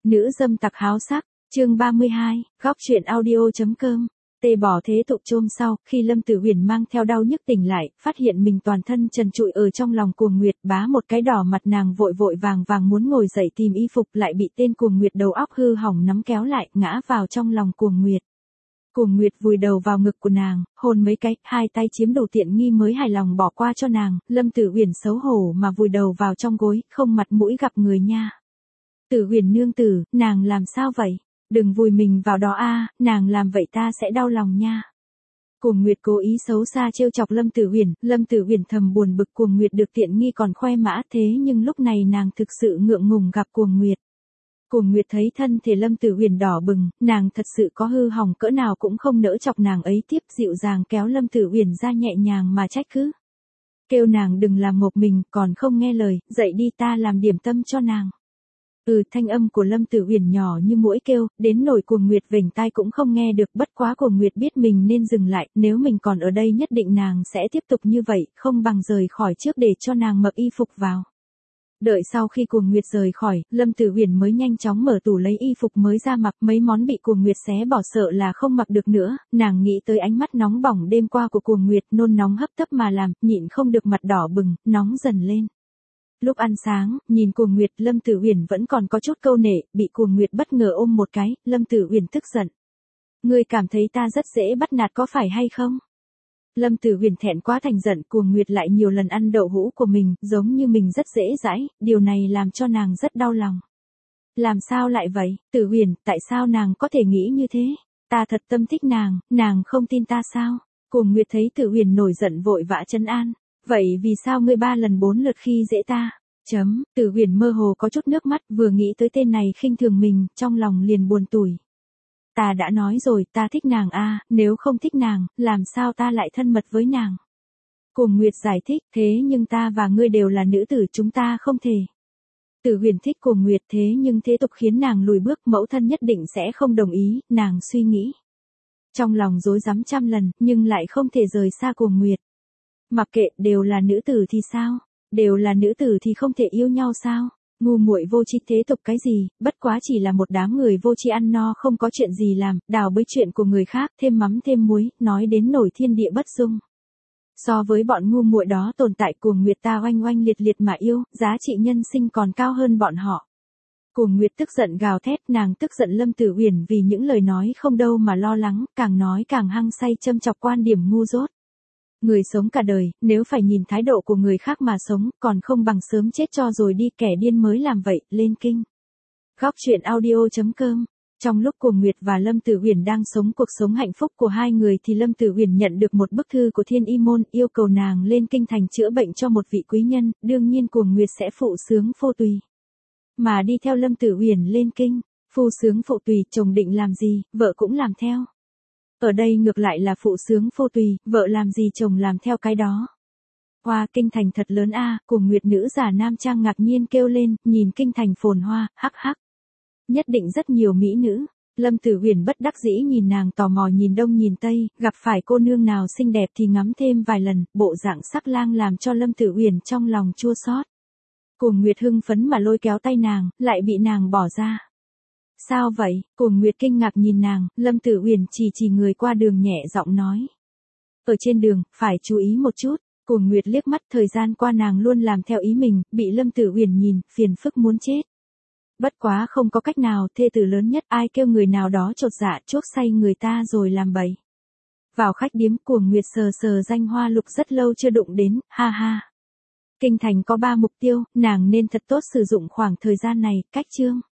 Nữ dâm tặc háo sắc, chương 32, góc truyện audio.com. Tê bỏ thế tục chôm sau, khi Lâm Tử Huyền mang theo đau nhức tỉnh lại, phát hiện mình toàn thân trần trụi ở trong lòng Cuồng Nguyệt, bá một cái đỏ mặt, nàng vội vội vàng vàng muốn ngồi dậy tìm y phục, lại bị tên Cuồng Nguyệt đầu óc hư hỏng nắm kéo lại, ngã vào trong lòng Cuồng Nguyệt. Cuồng Nguyệt vùi đầu vào ngực của nàng, hôn mấy cái, hai tay chiếm đủ tiện nghi mới hài lòng bỏ qua cho nàng. Lâm Tử Huyền xấu hổ mà vùi đầu vào trong gối, không mặt mũi gặp người nha. Tử Huyền nương tử, nàng làm sao vậy? Đừng vùi mình vào đó a, nàng làm vậy ta sẽ đau lòng nha. Cuồng Nguyệt cố ý xấu xa trêu chọc Lâm Tử Huyền thầm buồn bực, Cuồng Nguyệt được tiện nghi còn khoe mã, thế nhưng lúc này nàng thực sự ngượng ngùng gặp Cuồng Nguyệt. Cuồng Nguyệt thấy thân thể Lâm Tử Huyền đỏ bừng, nàng thật sự có hư hỏng cỡ nào cũng không nỡ chọc nàng ấy tiếp, dịu dàng kéo Lâm Tử Huyền ra nhẹ nhàng mà trách cứ. Kêu nàng đừng làm ngộp mình, còn không nghe lời, dậy đi ta làm điểm tâm cho nàng. Thanh âm của Lâm Tử Huyền nhỏ như muỗi kêu, đến nỗi Cuồng Nguyệt vểnh tai cũng không nghe được, bất quá Cuồng Nguyệt biết mình nên dừng lại, nếu mình còn ở đây nhất định nàng sẽ tiếp tục như vậy, không bằng rời khỏi trước để cho nàng mặc y phục vào. Đợi sau khi Cuồng Nguyệt rời khỏi, Lâm Tử Huyền mới nhanh chóng mở tủ lấy y phục mới ra mặc, mấy món bị Cuồng Nguyệt xé bỏ sợ là không mặc được nữa, nàng nghĩ tới ánh mắt nóng bỏng đêm qua của Cuồng Nguyệt, nôn nóng hấp tấp mà làm, nhịn không được mặt đỏ bừng, nóng dần lên. Lúc ăn sáng, nhìn Cuồng Nguyệt, Lâm Tử Huyền vẫn còn có chút câu nệ, bị Cuồng Nguyệt bất ngờ ôm một cái, Lâm Tử Huyền tức giận. Ngươi cảm thấy ta rất dễ bắt nạt có phải hay không? Lâm Tử Huyền thẹn quá thành giận, Cuồng Nguyệt lại nhiều lần ăn đậu hũ của mình, giống như mình rất dễ dãi, điều này làm cho nàng rất đau lòng. Làm sao lại vậy, Tử Huyền, tại sao nàng có thể nghĩ như thế? Ta thật tâm thích nàng không tin ta sao? Cuồng Nguyệt thấy Tử Huyền nổi giận vội vã trấn an. Vậy vì sao ngươi 3 lần 4 lượt khi dễ ta? Tử Huyền mơ hồ có chút nước mắt, vừa nghĩ tới tên này khinh thường mình, trong lòng liền buồn tủi. Ta đã nói rồi, ta thích nàng a, nếu không thích nàng, làm sao ta lại thân mật với nàng? Cuồng Nguyệt giải thích, thế nhưng ta và ngươi đều là nữ tử, chúng ta không thể. Tử Huyền thích Cuồng Nguyệt, thế nhưng thế tục khiến nàng lùi bước, mẫu thân nhất định sẽ không đồng ý, nàng suy nghĩ. Trong lòng rối rắm trăm lần, nhưng lại không thể rời xa Cuồng Nguyệt. Mặc kệ, đều là nữ tử thì sao? Đều là nữ tử thì không thể yêu nhau sao? Ngu muội vô tri, thế tục cái gì, bất quá chỉ là một đám người vô tri ăn no không có chuyện gì làm, đào bới chuyện của người khác, thêm mắm thêm muối, nói đến nổi thiên địa bất dung. So với bọn ngu muội đó tồn tại, Cuồng Nguyệt ta oanh oanh liệt liệt mà yêu, giá trị nhân sinh còn cao hơn bọn họ. Cuồng Nguyệt tức giận gào thét, nàng tức giận Lâm Tử Huyền vì những lời nói không đâu mà lo lắng, càng nói càng hăng say châm chọc quan điểm ngu dốt. Người sống cả đời, nếu phải nhìn thái độ của người khác mà sống, còn không bằng sớm chết cho rồi đi, kẻ điên mới làm vậy, lên kinh. Góc truyện audio.com. Trong lúc Cuồng Nguyệt và Lâm Tử Huyền đang sống cuộc sống hạnh phúc của hai người thì Lâm Tử Huyền nhận được một bức thư của Thiên Y Môn, yêu cầu nàng lên kinh thành chữa bệnh cho một vị quý nhân, đương nhiên Cuồng Nguyệt sẽ phụ sướng phô tùy. Mà đi theo Lâm Tử Huyền lên kinh, phu sướng phụ tùy, chồng định làm gì, vợ cũng làm theo. Ở đây ngược lại là phụ sướng phô tùy, vợ làm gì chồng làm theo cái đó. Hoa, kinh thành thật lớn a, Cuồng Nguyệt nữ giả nam trang ngạc nhiên kêu lên, nhìn kinh thành phồn hoa, hắc hắc. Nhất định rất nhiều mỹ nữ. Lâm Tử Huyền bất đắc dĩ nhìn nàng, tò mò nhìn đông nhìn tây, gặp phải cô nương nào xinh đẹp thì ngắm thêm vài lần, bộ dạng sắc lang làm cho Lâm Tử Huyền trong lòng chua xót. Cuồng Nguyệt hưng phấn mà lôi kéo tay nàng, lại bị nàng bỏ ra. Sao vậy? Cuồng Nguyệt kinh ngạc nhìn nàng, Lâm Tử Huyền chỉ người qua đường nhẹ giọng nói. Ở trên đường, phải chú ý một chút. Cuồng Nguyệt liếc mắt, thời gian qua nàng luôn làm theo ý mình, bị Lâm Tử Huyền nhìn, phiền phức muốn chết. Bất quá không có cách nào, thê tử lớn nhất, ai kêu người nào đó chột dạ chuốc say người ta rồi làm bậy. Vào khách điếm, Cuồng Nguyệt sờ danh hoa lục rất lâu chưa đụng đến, ha ha. Kinh thành có 3 mục tiêu, nàng nên thật tốt sử dụng khoảng thời gian này, cách chương.